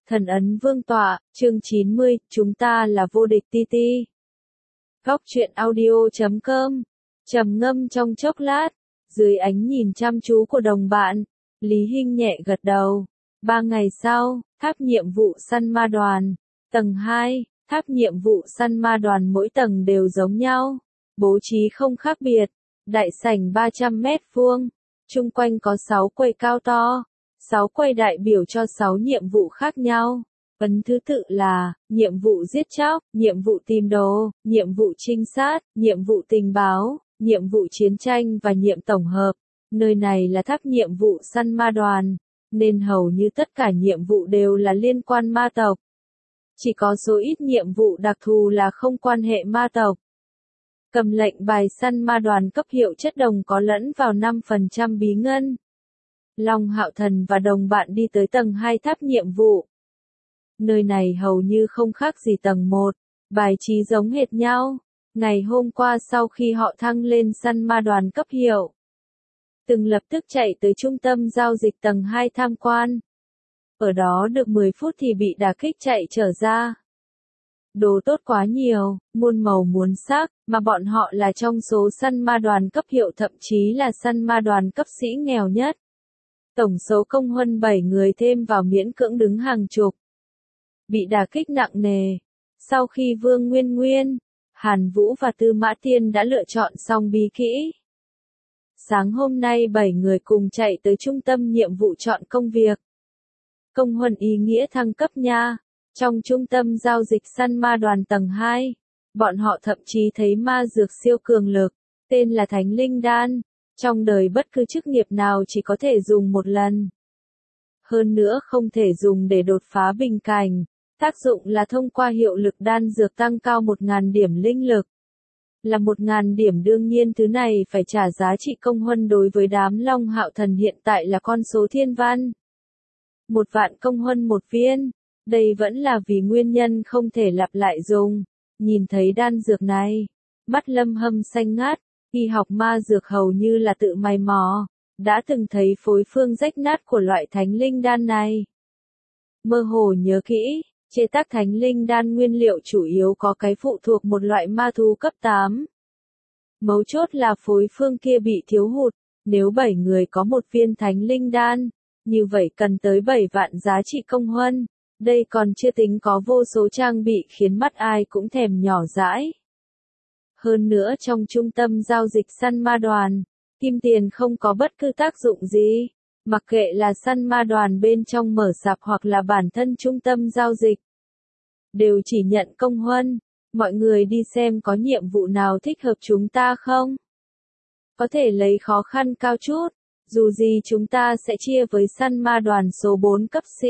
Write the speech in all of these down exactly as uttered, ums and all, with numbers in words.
Thần ấn vương tọa, chương chín mươi, chúng ta là vô địch ti ti. Góc truyện audio chấm com. Trầm ngâm trong chốc lát, dưới ánh nhìn chăm chú của đồng bạn, Lý Hinh nhẹ gật đầu. Ba ngày sau, tháp nhiệm vụ săn ma đoàn. Tầng hai, tháp nhiệm vụ săn ma đoàn mỗi tầng đều giống nhau. Bố trí không khác biệt. Đại sảnh ba trăm mét vuông. Chung quanh có sáu quầy cao to. sáu quầy đại biểu cho sáu nhiệm vụ khác nhau. Ấn thứ tự là, nhiệm vụ giết chóc, nhiệm vụ tìm đồ, nhiệm vụ trinh sát, nhiệm vụ tình báo, nhiệm vụ chiến tranh và nhiệm tổng hợp. Nơi này là tháp nhiệm vụ săn ma đoàn, nên hầu như tất cả nhiệm vụ đều là liên quan ma tộc. Chỉ có số ít nhiệm vụ đặc thù là không quan hệ ma tộc. Cầm lệnh bài săn ma đoàn cấp hiệu chất đồng có lẫn vào năm phần trăm bí ngân. Long Hạo Thần và đồng bạn đi tới tầng hai tháp nhiệm vụ. Nơi này hầu như không khác gì tầng một, bài trí giống hệt nhau. Ngày hôm qua sau khi họ thăng lên săn ma đoàn cấp hiệu, từng lập tức chạy tới trung tâm giao dịch tầng hai tham quan. Ở đó được mười phút thì bị đả kích chạy trở ra. Đồ tốt quá nhiều, muôn màu muôn sắc, mà bọn họ là trong số săn ma đoàn cấp hiệu, thậm chí là săn ma đoàn cấp sĩ nghèo nhất. Tổng số công huân bảy người thêm vào miễn cưỡng đứng hàng chục. Bị đả kích nặng nề. Sau khi Vương Nguyên Nguyên, Hàn Vũ và Tư Mã Tiên đã lựa chọn xong bí kỹ, sáng hôm nay bảy người cùng chạy tới trung tâm nhiệm vụ chọn công việc. Công huân ý nghĩa thăng cấp nha. Trong trung tâm giao dịch săn ma đoàn tầng hai, bọn họ thậm chí thấy ma dược siêu cường lực, tên là Thánh Linh Đan. Trong đời bất cứ chức nghiệp nào chỉ có thể dùng một lần. Hơn nữa không thể dùng để đột phá bình cảnh. Tác dụng là thông qua hiệu lực đan dược tăng cao một nghìn điểm linh lực. Là một nghìn điểm, đương nhiên thứ này phải trả giá trị công huân, đối với đám Long Hạo Thần hiện tại là con số thiên văn. Một vạn công huân một viên. Đây vẫn là vì nguyên nhân không thể lặp lại dùng. Nhìn thấy đan dược này, mắt Lâm Hâm xanh ngát. Y học ma dược hầu như là tự mày mò, đã từng thấy phối phương rách nát của loại thánh linh đan này. Mơ hồ nhớ kỹ, chế tác thánh linh đan nguyên liệu chủ yếu có cái phụ thuộc một loại ma thú cấp tám. Mấu chốt là phối phương kia bị thiếu hụt, nếu bảy người có một viên thánh linh đan, như vậy cần tới bảy vạn giá trị công huân, đây còn chưa tính có vô số trang bị khiến mắt ai cũng thèm nhỏ dãi. Hơn nữa trong trung tâm giao dịch săn ma đoàn, kim tiền không có bất cứ tác dụng gì, mặc kệ là săn ma đoàn bên trong mở sạp hoặc là bản thân trung tâm giao dịch, đều chỉ nhận công huân. Mọi người đi xem có nhiệm vụ nào thích hợp chúng ta không? Có thể lấy khó khăn cao chút, dù gì chúng ta sẽ chia với săn ma đoàn số bốn cấp sĩ.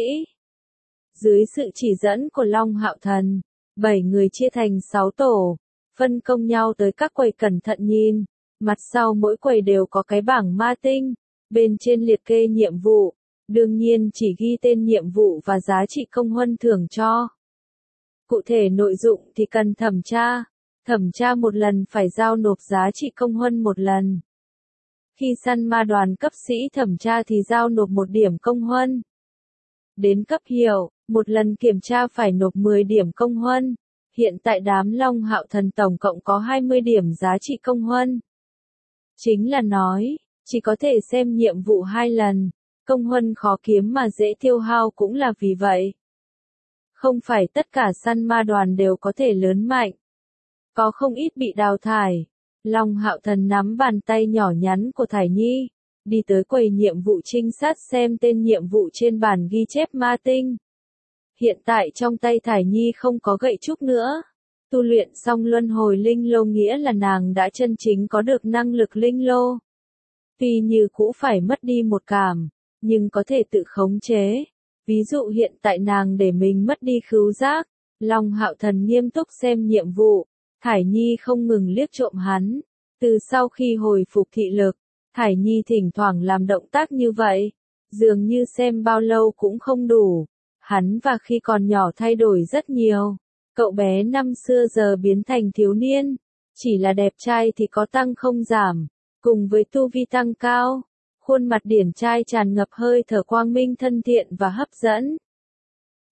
Dưới sự chỉ dẫn của Long Hạo Thần, bảy người chia thành sáu tổ. Phân công nhau tới các quầy cẩn thận nhìn, mặt sau mỗi quầy đều có cái bảng ma tinh, bên trên liệt kê nhiệm vụ, đương nhiên chỉ ghi tên nhiệm vụ và giá trị công huân thưởng cho. Cụ thể nội dụng thì cần thẩm tra, thẩm tra một lần phải giao nộp giá trị công huân một lần. Khi săn ma đoàn cấp sĩ thẩm tra thì giao nộp một điểm công huân. Đến cấp hiệu, một lần kiểm tra phải nộp mười điểm công huân. Hiện tại đám Long Hạo Thần tổng cộng có hai mươi điểm giá trị công huân. Chính là nói, chỉ có thể xem nhiệm vụ hai lần, công huân khó kiếm mà dễ tiêu hao cũng là vì vậy. Không phải tất cả săn ma đoàn đều có thể lớn mạnh. Có không ít bị đào thải. Long Hạo Thần nắm bàn tay nhỏ nhắn của Thải Nhi, đi tới quầy nhiệm vụ trinh sát xem tên nhiệm vụ trên bản ghi chép ma tinh. Hiện tại trong tay Thải Nhi không có gậy trúc nữa. Tu luyện xong luân hồi linh lô nghĩa là nàng đã chân chính có được năng lực linh lô. Tuy như cũ phải mất đi một cảm, nhưng có thể tự khống chế. Ví dụ hiện tại nàng để mình mất đi khứu giác. Long Hạo Thần nghiêm túc xem nhiệm vụ. Thải Nhi không ngừng liếc trộm hắn. Từ sau khi hồi phục thị lực, Thải Nhi thỉnh thoảng làm động tác như vậy. Dường như xem bao lâu cũng không đủ. Hắn và khi còn nhỏ thay đổi rất nhiều. Cậu bé năm xưa giờ biến thành thiếu niên. Chỉ là đẹp trai thì có tăng không giảm. Cùng với tu vi tăng cao, khuôn mặt điển trai tràn ngập hơi thở quang minh thân thiện và hấp dẫn.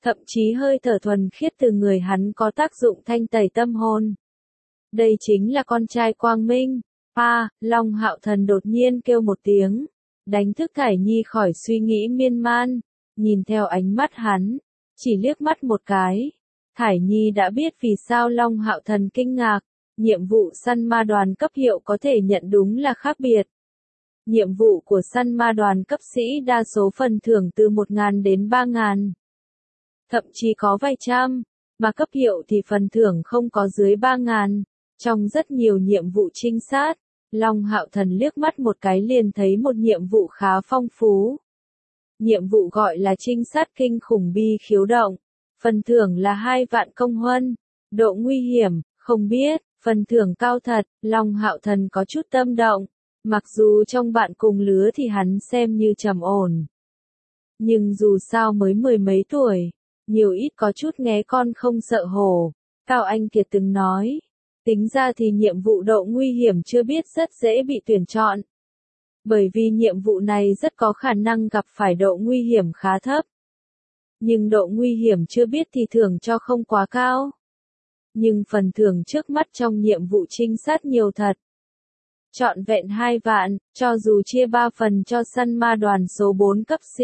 Thậm chí hơi thở thuần khiết từ người hắn có tác dụng thanh tẩy tâm hồn. Đây chính là con trai quang minh. A, Long Hạo Thần đột nhiên kêu một tiếng, đánh thức Thải Nhi khỏi suy nghĩ miên man, nhìn theo ánh mắt hắn, chỉ liếc mắt một cái. Thải Nhi đã biết vì sao Long Hạo Thần kinh ngạc, nhiệm vụ săn ma đoàn cấp hiệu có thể nhận đúng là khác biệt. Nhiệm vụ của săn ma đoàn cấp sĩ đa số phần thưởng từ một nghìn đến ba nghìn. Thậm chí có vài trăm, mà cấp hiệu thì phần thưởng không có dưới ba nghìn. Trong rất nhiều nhiệm vụ trinh sát, Long Hạo Thần liếc mắt một cái liền thấy một nhiệm vụ khá phong phú. Nhiệm vụ gọi là trinh sát kinh khủng bi khiếu động. Phần thưởng là hai vạn công huân. Độ nguy hiểm, không biết, phần thưởng cao thật, Long Hạo Thần có chút tâm động. Mặc dù trong bạn cùng lứa thì hắn xem như trầm ổn. Nhưng dù sao mới mười mấy tuổi, nhiều ít có chút nghé con không sợ hổ. Cao Anh Kiệt từng nói, tính ra thì nhiệm vụ độ nguy hiểm chưa biết rất dễ bị tuyển chọn. Bởi vì nhiệm vụ này rất có khả năng gặp phải độ nguy hiểm khá thấp. Nhưng độ nguy hiểm chưa biết thì thưởng cho không quá cao. Nhưng phần thưởng trước mắt trong nhiệm vụ trinh sát nhiều thật. Trọn vẹn hai vạn, cho dù chia ba phần cho săn ma đoàn số bốn cấp sĩ.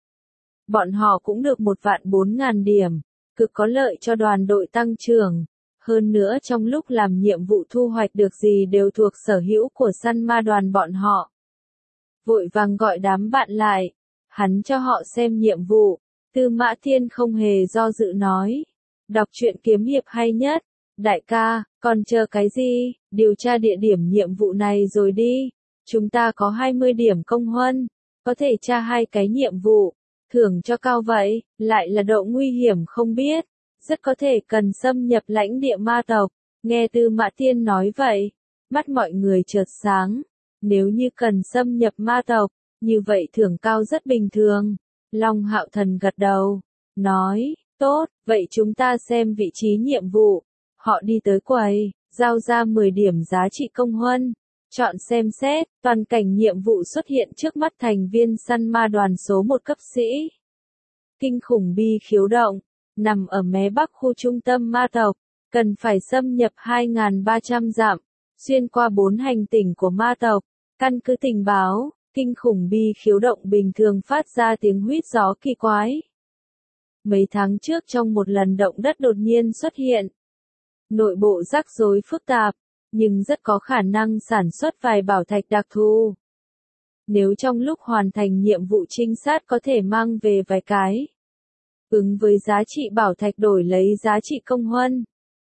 Bọn họ cũng được một vạn bốn ngàn điểm, cực có lợi cho đoàn đội tăng trưởng. Hơn nữa trong lúc làm nhiệm vụ thu hoạch được gì đều thuộc sở hữu của săn ma đoàn bọn họ. Vội vàng gọi đám bạn lại, hắn cho họ xem nhiệm vụ. Tư Mã Thiên không hề do dự nói, đọc truyện kiếm hiệp hay nhất. Đại ca, còn chờ cái gì, điều tra địa điểm nhiệm vụ này rồi đi. Chúng ta có hai mươi điểm công huân, có thể tra hai cái nhiệm vụ, thưởng cho cao vậy, lại là độ nguy hiểm không biết, rất có thể cần xâm nhập lãnh địa ma tộc. Nghe Tư Mã Thiên nói vậy, mắt mọi người chợt sáng, nếu như cần xâm nhập ma tộc, như vậy thưởng cao rất bình thường. Long Hạo Thần gật đầu, nói, tốt, vậy chúng ta xem vị trí nhiệm vụ. Họ đi tới quầy, giao ra mười điểm giá trị công huân, chọn xem xét, toàn cảnh nhiệm vụ xuất hiện trước mắt thành viên săn ma đoàn số một cấp sĩ. Kinh khủng bi khiếu động, nằm ở mé bắc khu trung tâm ma tộc, cần phải xâm nhập hai nghìn ba trăm dặm, xuyên qua bốn hành tinh của ma tộc. Căn cứ tình báo, kinh khủng bi khiếu động bình thường phát ra tiếng huýt gió kỳ quái. Mấy tháng trước trong một lần động đất đột nhiên xuất hiện. Nội bộ rắc rối phức tạp, nhưng rất có khả năng sản xuất vài bảo thạch đặc thù. Nếu trong lúc hoàn thành nhiệm vụ trinh sát có thể mang về vài cái, ứng với giá trị bảo thạch đổi lấy giá trị công huân.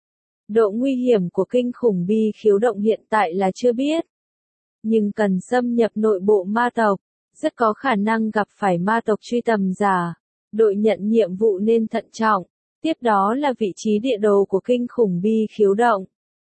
Độ nguy hiểm của kinh khủng bi khiếu động hiện tại là chưa biết. Nhưng cần xâm nhập nội bộ ma tộc, rất có khả năng gặp phải ma tộc truy tầm giả. Đội nhận nhiệm vụ nên thận trọng. Tiếp đó là vị trí địa đồ của kinh khủng bi khiếu động.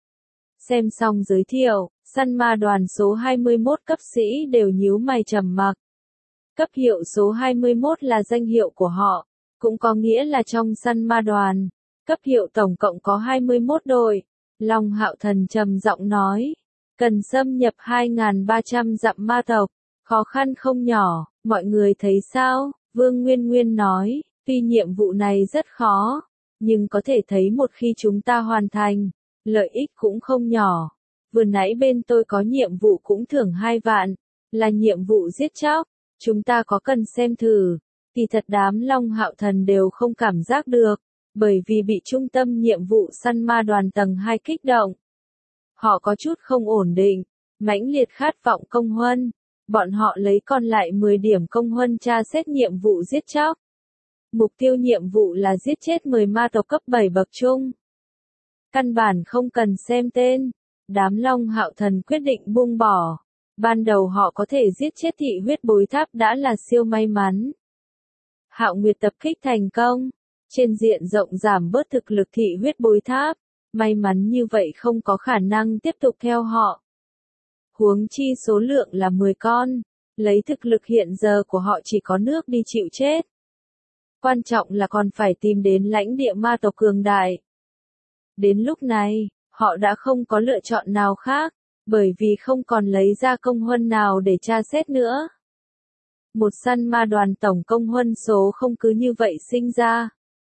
Xem xong giới thiệu, săn ma đoàn số hai mươi mốt cấp sĩ đều nhíu mày trầm mặc. Cấp hiệu số hai mươi mốt là danh hiệu của họ, cũng có nghĩa là trong săn ma đoàn. Cấp hiệu tổng cộng có hai mươi mốt đội. Long Hạo Thần trầm giọng nói, cần xâm nhập hai nghìn ba trăm dặm ma tộc, khó khăn không nhỏ, mọi người thấy sao? Vương Nguyên Nguyên nói, tuy nhiệm vụ này rất khó, nhưng có thể thấy một khi chúng ta hoàn thành, lợi ích cũng không nhỏ. Vừa nãy bên tôi có nhiệm vụ cũng thưởng hai vạn, là nhiệm vụ giết chóc, chúng ta có cần xem thử. Thì thật đám Long Hạo Thần đều không cảm giác được, bởi vì bị trung tâm nhiệm vụ săn ma đoàn tầng hai kích động. Họ có chút không ổn định, mãnh liệt khát vọng công huân. Bọn họ lấy còn lại mười điểm công huân tra xét nhiệm vụ giết chóc. Mục tiêu nhiệm vụ là giết chết mười ma tộc cấp bảy bậc trung. Căn bản không cần xem tên. Đám Long Hạo Thần quyết định buông bỏ. Ban đầu họ có thể giết chết thị huyết bối tháp đã là siêu may mắn. Hạo Nguyệt tập kích thành công. Trên diện rộng giảm bớt thực lực thị huyết bối tháp. May mắn như vậy không có khả năng tiếp tục theo họ. Huống chi số lượng là mười con. Lấy thực lực hiện giờ của họ chỉ có nước đi chịu chết. Quan trọng là còn phải tìm đến lãnh địa ma tộc cường đại. Đến lúc này, họ đã không có lựa chọn nào khác, bởi vì không còn lấy ra công huân nào để tra xét nữa. Một săn ma đoàn tổng công huân số không cứ như vậy sinh ra.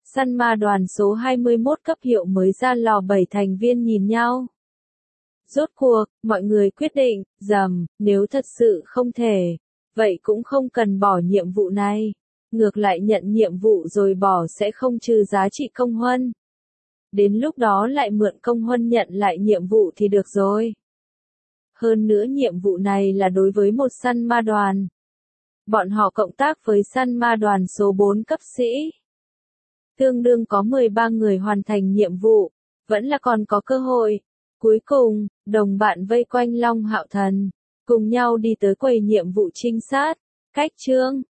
Săn ma đoàn số hai mươi mốt cấp hiệu mới ra lò, bảy thành viên nhìn nhau. Rốt cuộc, mọi người quyết định, dầm, nếu thật sự không thể, vậy cũng không cần bỏ nhiệm vụ này. Ngược lại nhận nhiệm vụ rồi bỏ sẽ không trừ giá trị công huân. Đến lúc đó lại mượn công huân nhận lại nhiệm vụ thì được rồi. Hơn nữa nhiệm vụ này là đối với một săn ma đoàn. Bọn họ cộng tác với săn ma đoàn số bốn cấp sĩ. Tương đương có mười ba người hoàn thành nhiệm vụ, vẫn là còn có cơ hội. Cuối cùng, đồng bạn vây quanh Long Hạo Thần, cùng nhau đi tới quầy nhiệm vụ trinh sát, cách chương.